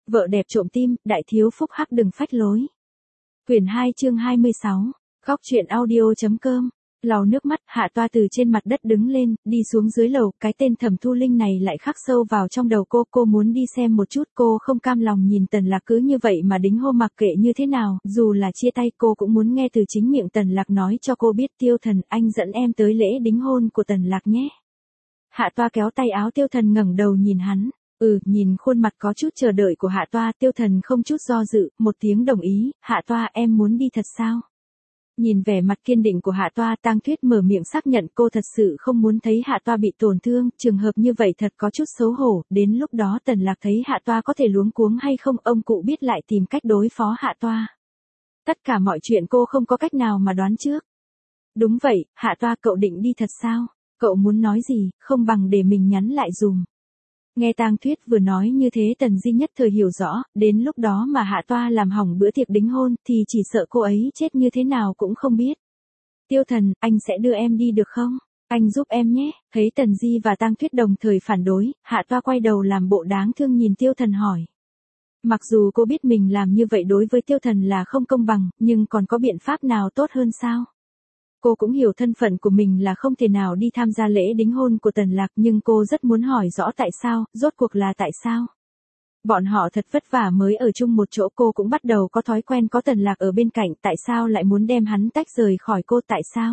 Vợ đẹp trộm tim, đại thiếu phúc hắc đừng phách lối. Quyển 2 chương 26. Góc truyện audio.com. Lau nước mắt, Hạ Toa từ trên mặt đất đứng lên, đi xuống dưới lầu, cái tên Thẩm Thu Linh này lại khắc sâu vào trong đầu cô muốn đi xem một chút, cô không cam lòng nhìn Tần Lạc cứ như vậy mà đính hôn, mặc kệ như thế nào, dù là chia tay cô cũng muốn nghe từ chính miệng Tần Lạc nói cho cô biết. Tiêu Thần, anh dẫn em tới lễ đính hôn của Tần Lạc nhé. Hạ Toa kéo tay áo Tiêu Thần ngẩng đầu nhìn hắn. Nhìn khuôn mặt có chút chờ đợi của Hạ Toa, Tiêu Thần không chút do dự, một tiếng đồng ý. Hạ Toa, em muốn đi thật sao? Nhìn vẻ mặt kiên định của Hạ Toa, Tang Tuyết mở miệng xác nhận cô thật sự không muốn thấy Hạ Toa bị tổn thương, trường hợp như vậy thật có chút xấu hổ, đến lúc đó Tần Lạc thấy Hạ Toa có thể luống cuống hay không, ông cụ biết lại tìm cách đối phó Hạ Toa. Tất cả mọi chuyện cô không có cách nào mà đoán trước. Đúng vậy, Hạ Toa, cậu định đi thật sao? Cậu muốn nói gì, không bằng để mình nhắn lại dùm. Nghe Tang Tuyết vừa nói như thế, Tần Di nhất thời hiểu rõ, đến lúc đó mà Hạ Toa làm hỏng bữa tiệc đính hôn, thì chỉ sợ cô ấy chết như thế nào cũng không biết. Tiêu Thần, anh sẽ đưa em đi được không? Anh giúp em nhé. Thấy Tần Di và Tang Tuyết đồng thời phản đối, Hạ Toa quay đầu làm bộ đáng thương nhìn Tiêu Thần hỏi. Mặc dù cô biết mình làm như vậy đối với Tiêu Thần là không công bằng, nhưng còn có biện pháp nào tốt hơn sao? Cô cũng hiểu thân phận của mình là không thể nào đi tham gia lễ đính hôn của Tần Lạc, nhưng cô rất muốn hỏi rõ tại sao, rốt cuộc là tại sao. Bọn họ thật vất vả mới ở chung một chỗ, cô cũng bắt đầu có thói quen có Tần Lạc ở bên cạnh, tại sao lại muốn đem hắn tách rời khỏi cô, tại sao?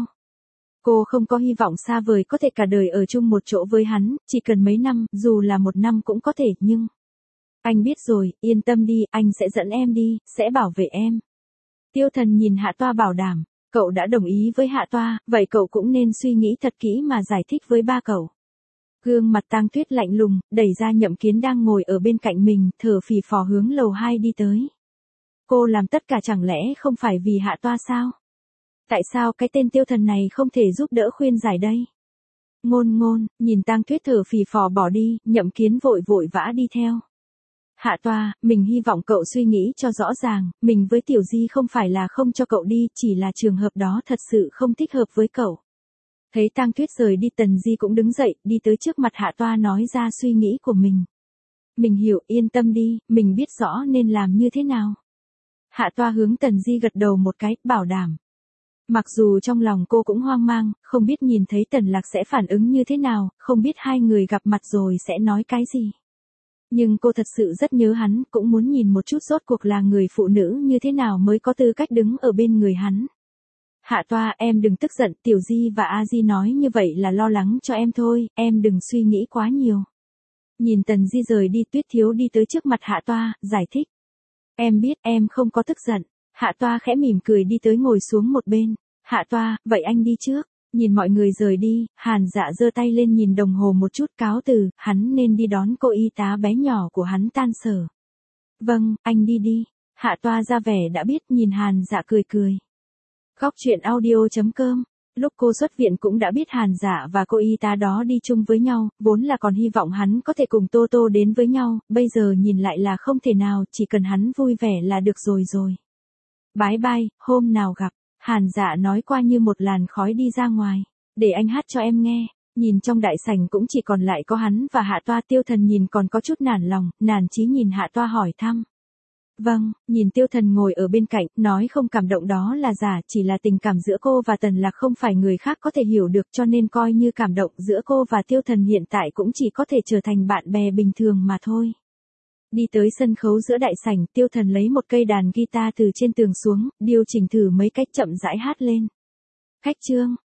Cô không có hy vọng xa vời có thể cả đời ở chung một chỗ với hắn, chỉ cần mấy năm, dù là một năm cũng có thể, nhưng... Anh biết rồi, yên tâm đi, anh sẽ dẫn em đi, sẽ bảo vệ em. Tiêu Thần nhìn Hạ Toa bảo đảm. Cậu đã đồng ý với Hạ Toa, vậy cậu cũng nên suy nghĩ thật kỹ mà giải thích với ba cậu. Gương mặt Tang Tuyết lạnh lùng, đẩy ra Nhậm Kiến đang ngồi ở bên cạnh mình, thở phì phò hướng lầu 2 đi tới. Cô làm tất cả chẳng lẽ không phải vì Hạ Toa sao? Tại sao cái tên Tiêu Thần này không thể giúp đỡ khuyên giải đây? Ngôn, nhìn Tang Tuyết thở phì phò bỏ đi, Nhậm Kiến vội vã đi theo. Hạ Toa, mình hy vọng cậu suy nghĩ cho rõ ràng, mình với Tiểu Di không phải là không cho cậu đi, chỉ là trường hợp đó thật sự không thích hợp với cậu. Thấy Tang Tuyết rời đi, Tần Di cũng đứng dậy, đi tới trước mặt Hạ Toa nói ra suy nghĩ của mình. Mình hiểu, yên tâm đi, mình biết rõ nên làm như thế nào. Hạ Toa hướng Tần Di gật đầu một cái, bảo đảm. Mặc dù trong lòng cô cũng hoang mang, không biết nhìn thấy Tần Lạc sẽ phản ứng như thế nào, không biết hai người gặp mặt rồi sẽ nói cái gì. Nhưng cô thật sự rất nhớ hắn, cũng muốn nhìn một chút rốt cuộc là người phụ nữ như thế nào mới có tư cách đứng ở bên người hắn. Hạ Toa, em đừng tức giận, Tiểu Di và A Di nói như vậy là lo lắng cho em thôi, em đừng suy nghĩ quá nhiều. Nhìn Tần Di rời đi, Tuyết Thiếu đi tới trước mặt Hạ Toa, giải thích. Em biết, em không có tức giận. Hạ Toa khẽ mỉm cười đi tới ngồi xuống một bên. Hạ Toa, vậy anh đi trước. Nhìn mọi người rời đi, Hàn Dạ giơ tay lên nhìn đồng hồ một chút, cáo từ, hắn nên đi đón cô y tá bé nhỏ của hắn tan sở. Vâng, anh đi đi. Hạ Toa ra vẻ đã biết, nhìn Hàn Dạ cười. Góc truyện audio.com. Lúc cô xuất viện cũng đã biết Hàn Dạ và cô y tá đó đi chung với nhau, vốn là còn hy vọng hắn có thể cùng Tô Tô đến với nhau, bây giờ nhìn lại là không thể nào, chỉ cần hắn vui vẻ là được rồi. Bye bye, hôm nào gặp. Hàn Dạ nói qua như một làn khói đi ra ngoài. Để anh hát cho em nghe. Nhìn trong đại sảnh cũng chỉ còn lại có hắn và Hạ Toa. Tiêu Thần nhìn còn có chút nản lòng, nản chí nhìn Hạ Toa hỏi thăm. Vâng, nhìn Tiêu Thần ngồi ở bên cạnh, nói không cảm động đó là giả, chỉ là tình cảm giữa cô và Tần Lạc không phải người khác có thể hiểu được, cho nên coi như cảm động giữa cô và Tiêu Thần hiện tại cũng chỉ có thể trở thành bạn bè bình thường mà thôi. Đi tới sân khấu giữa đại sảnh, Tiêu Thần lấy một cây đàn guitar từ trên tường xuống, điều chỉnh thử mấy cách chậm rãi hát lên. Khách trương,